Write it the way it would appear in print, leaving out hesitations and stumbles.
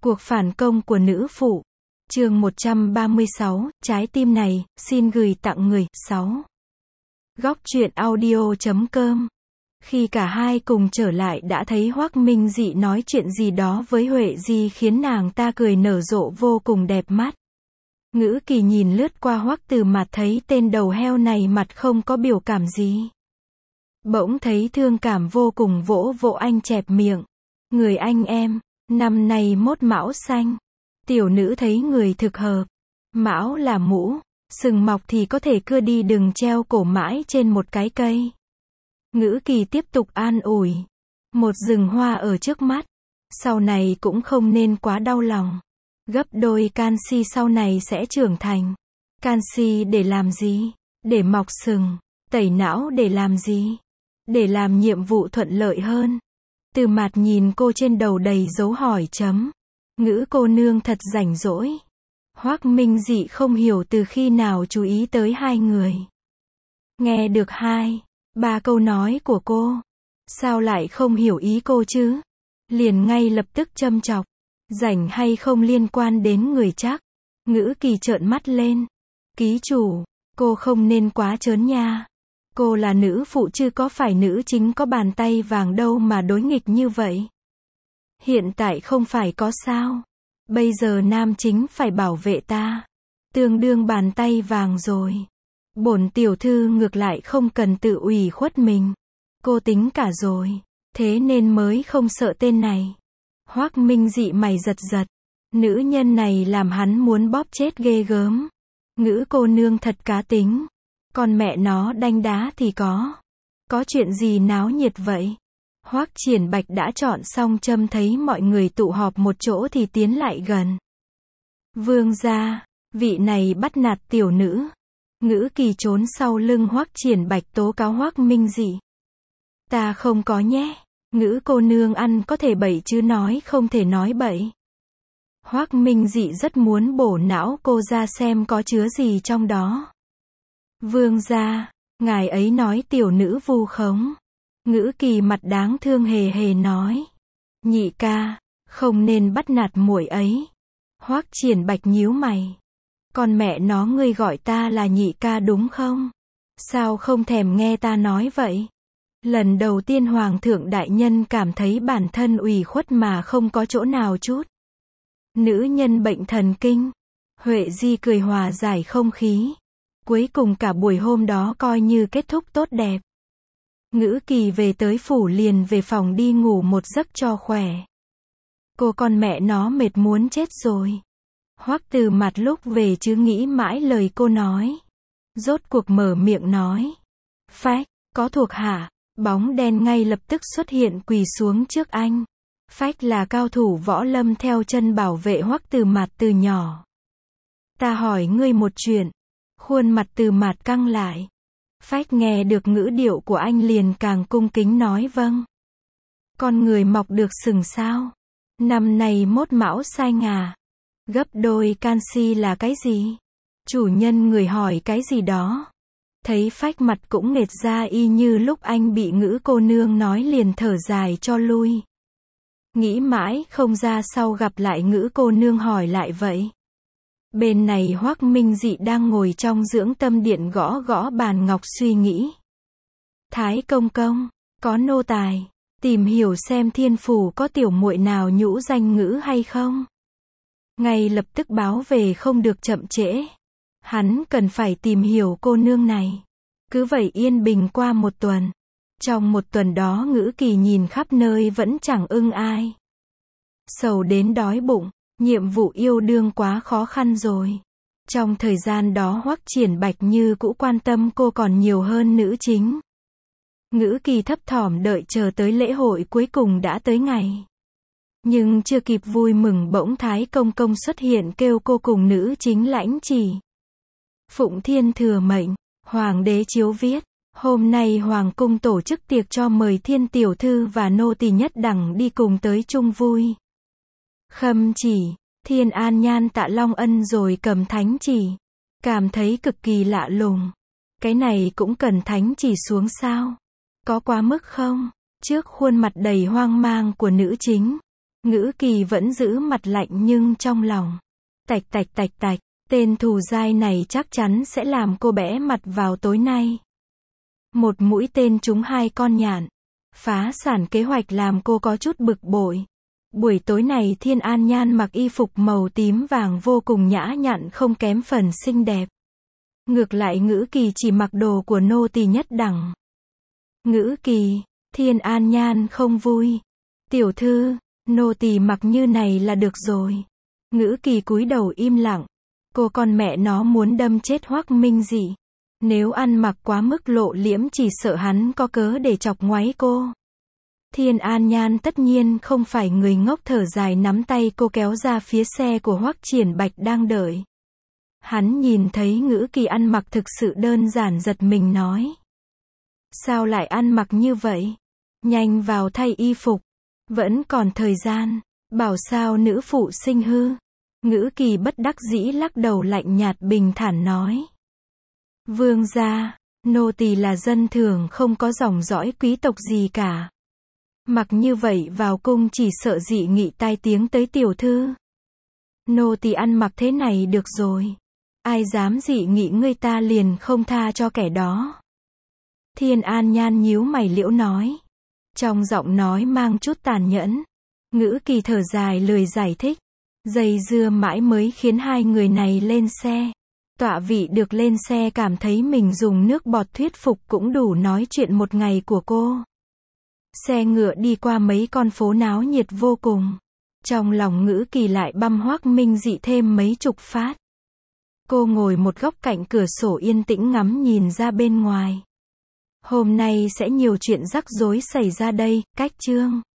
Cuộc phản công của nữ phụ. Chương 136, trái tim này, xin gửi tặng người. 6. Góc truyện audio.com. Khi cả hai cùng trở lại đã thấy Hoắc Minh Dị nói chuyện gì đó với Huệ Di khiến nàng ta cười nở rộ vô cùng đẹp mắt. Ngữ Kỳ nhìn lướt qua Hoắc Từ Mạt thấy tên đầu heo này mặt không có biểu cảm gì. Bỗng thấy thương cảm vô cùng vỗ vỗ anh chẹp miệng. Người anh em, năm nay mốt mão xanh. Tiểu nữ thấy người thực hợp. Mão là mũ, sừng mọc thì có thể cưa đi đừng treo cổ mãi trên một cái cây. Ngữ Kỳ tiếp tục an ủi. Một rừng hoa ở trước mắt. Sau này cũng không nên quá đau lòng. Gấp đôi canxi sau này sẽ trưởng thành. Canxi để làm gì? Để mọc sừng. Tẩy não để làm gì? Để làm nhiệm vụ thuận lợi hơn. Từ Mạt nhìn cô trên đầu đầy dấu hỏi chấm. Ngữ cô nương thật rảnh rỗi. Hoắc Minh Dị không hiểu từ khi nào chú ý tới hai người. Nghe được 2-3 câu nói của cô. Sao lại không hiểu ý cô chứ? Liền ngay lập tức châm chọc. Rảnh hay không liên quan đến người chắc. Ngữ Kỳ trợn mắt lên. Ký chủ, cô không nên quá trớn nha. Cô là nữ phụ chứ có phải nữ chính có bàn tay vàng đâu mà đối nghịch như vậy. Hiện tại không phải có sao. Bây giờ nam chính phải bảo vệ ta. Tương đương bàn tay vàng rồi. Bổn tiểu thư ngược lại không cần tự ủy khuất mình. Cô tính cả rồi. Thế nên mới không sợ tên này. Hoắc Minh Dị mày giật giật. Nữ nhân này làm hắn muốn bóp chết ghê gớm. Ngữ cô nương thật cá tính. Còn mẹ nó đánh đá thì có. Có chuyện gì náo nhiệt vậy? Hoắc Triển Bạch đã chọn xong châm thấy mọi người tụ họp một chỗ thì tiến lại gần. Vương gia, vị này bắt nạt tiểu nữ. Ngữ Kỳ trốn sau lưng Hoắc Triển Bạch tố cáo Hoắc Minh Dị. Ta không có nhé. Ngữ cô nương ăn có thể bậy chứ nói không thể nói bậy. Hoắc Minh Dị rất muốn bổ não cô ra xem có chứa gì trong đó. Vương gia, ngài ấy nói tiểu nữ vu khống. Ngữ Kỳ mặt đáng thương hề hề nói. Nhị ca, không nên bắt nạt muội ấy. Hoắc Triển Bạch nhíu mày. Con mẹ nó ngươi gọi ta là nhị ca đúng không? Sao không thèm nghe ta nói vậy? Lần đầu tiên Hoàng thượng đại nhân cảm thấy bản thân ủy khuất mà không có chỗ nào chút. Nữ nhân bệnh thần kinh. Huệ Di cười hòa giải không khí. Cuối cùng cả buổi hôm đó coi như kết thúc tốt đẹp. Ngữ Kỳ về tới phủ liền về phòng đi ngủ một giấc cho khỏe. Cô con mẹ nó mệt muốn chết rồi. Hoắc Từ Mạt lúc về chứ nghĩ mãi lời cô nói. Rốt cuộc mở miệng nói. Phách, có thuộc hạ. Bóng đen ngay lập tức xuất hiện quỳ xuống trước anh. Phách là cao thủ võ lâm theo chân bảo vệ Hoắc Từ Mạt từ nhỏ. Ta hỏi ngươi một chuyện. Khuôn mặt Từ Mạt căng lại. Phách nghe được ngữ điệu của anh liền càng cung kính nói vâng. Con người mọc được sừng sao? Năm nay mốt mão xanh à? Gấp đôi canxi là cái gì? Chủ nhân người hỏi cái gì đó. Thấy Phách mặt cũng nghệt ra y như lúc anh bị ngữ cô nương nói liền thở dài cho lui. Nghĩ mãi không ra sau gặp lại ngữ cô nương hỏi lại vậy. Bên này Hoắc Minh Dị đang ngồi trong dưỡng tâm điện gõ gõ bàn ngọc suy nghĩ. Thái công công, có nô tài, tìm hiểu xem thiên phủ có tiểu muội nào nhũ danh ngữ hay không. Ngay lập tức báo về không được chậm trễ. Hắn cần phải tìm hiểu cô nương này. Cứ vậy yên bình qua một tuần. Trong một tuần đó Ngữ Kỳ nhìn khắp nơi vẫn chẳng ưng ai. Sầu đến đói bụng. Nhiệm vụ yêu đương quá khó khăn rồi. Trong thời gian đó Hoắc Triển Bạch như cũ quan tâm cô còn nhiều hơn nữ chính. Ngữ Kỳ thấp thỏm đợi chờ tới lễ hội cuối cùng đã tới ngày. Nhưng chưa kịp vui mừng bỗng Thái công công xuất hiện kêu cô cùng nữ chính lãnh chỉ. Phụng Thiên thừa mệnh, Hoàng đế chiếu viết. Hôm nay Hoàng cung tổ chức tiệc cho mời Thiên tiểu thư và nô tỳ nhất đẳng đi cùng tới chung vui. Khâm chỉ, Thiên An Nhan tạ Long Ân rồi cầm thánh chỉ. Cảm thấy cực kỳ lạ lùng. Cái này cũng cần thánh chỉ xuống sao? Có quá mức không? Trước khuôn mặt đầy hoang mang của nữ chính. Ngữ Kỳ vẫn giữ mặt lạnh nhưng trong lòng. Tạch tạch tạch tạch, tên thù dai này chắc chắn sẽ làm cô bẽ mặt vào tối nay. Một mũi tên trúng 2 con nhạn. Phá sản kế hoạch làm cô có chút bực bội. Buổi tối này Thiên An Nhan mặc y phục màu tím vàng vô cùng nhã nhặn không kém phần xinh đẹp. Ngược lại Ngữ Kỳ chỉ mặc đồ của nô tỳ nhất đẳng. Ngữ Kỳ, Thiên An Nhan không vui. Tiểu thư, nô tỳ mặc như này là được rồi. Ngữ Kỳ cúi đầu im lặng. Cô con mẹ nó muốn đâm chết Hoắc Minh Dị. Nếu ăn mặc quá mức lộ liễm chỉ sợ hắn có cớ để chọc ngoáy cô. Thiên An Nhan tất nhiên không phải người ngốc, thở dài nắm tay cô kéo ra phía xe của Hoắc Triển Bạch đang đợi. Hắn nhìn thấy Ngữ Kỳ ăn mặc thực sự đơn giản giật mình nói. Sao lại ăn mặc như vậy? Nhanh vào thay y phục. Vẫn còn thời gian. Bảo sao nữ phụ sinh hư. Ngữ Kỳ bất đắc dĩ lắc đầu lạnh nhạt bình thản nói. Vương gia, nô tỳ là dân thường không có dòng dõi quý tộc gì cả. Mặc như vậy vào cung chỉ sợ dị nghị tai tiếng tới tiểu thư. Nô tỳ ăn mặc thế này được rồi. Ai dám dị nghị ngươi ta liền không tha cho kẻ đó. Thiên An Nhan nhíu mày liễu nói. Trong giọng nói mang chút tàn nhẫn. Ngữ Kỳ thở dài lười giải thích. Dây dưa mãi mới khiến hai người này lên xe. Tọa vị được lên xe cảm thấy mình dùng nước bọt thuyết phục cũng đủ nói chuyện một ngày của cô. Xe ngựa đi qua mấy con phố náo nhiệt vô cùng. Trong lòng Ngữ Kỳ lại băm Hoắc Minh Dị thêm mấy chục phát. Cô ngồi một góc cạnh cửa sổ yên tĩnh ngắm nhìn ra bên ngoài. Hôm nay sẽ nhiều chuyện rắc rối xảy ra đây, cách chương.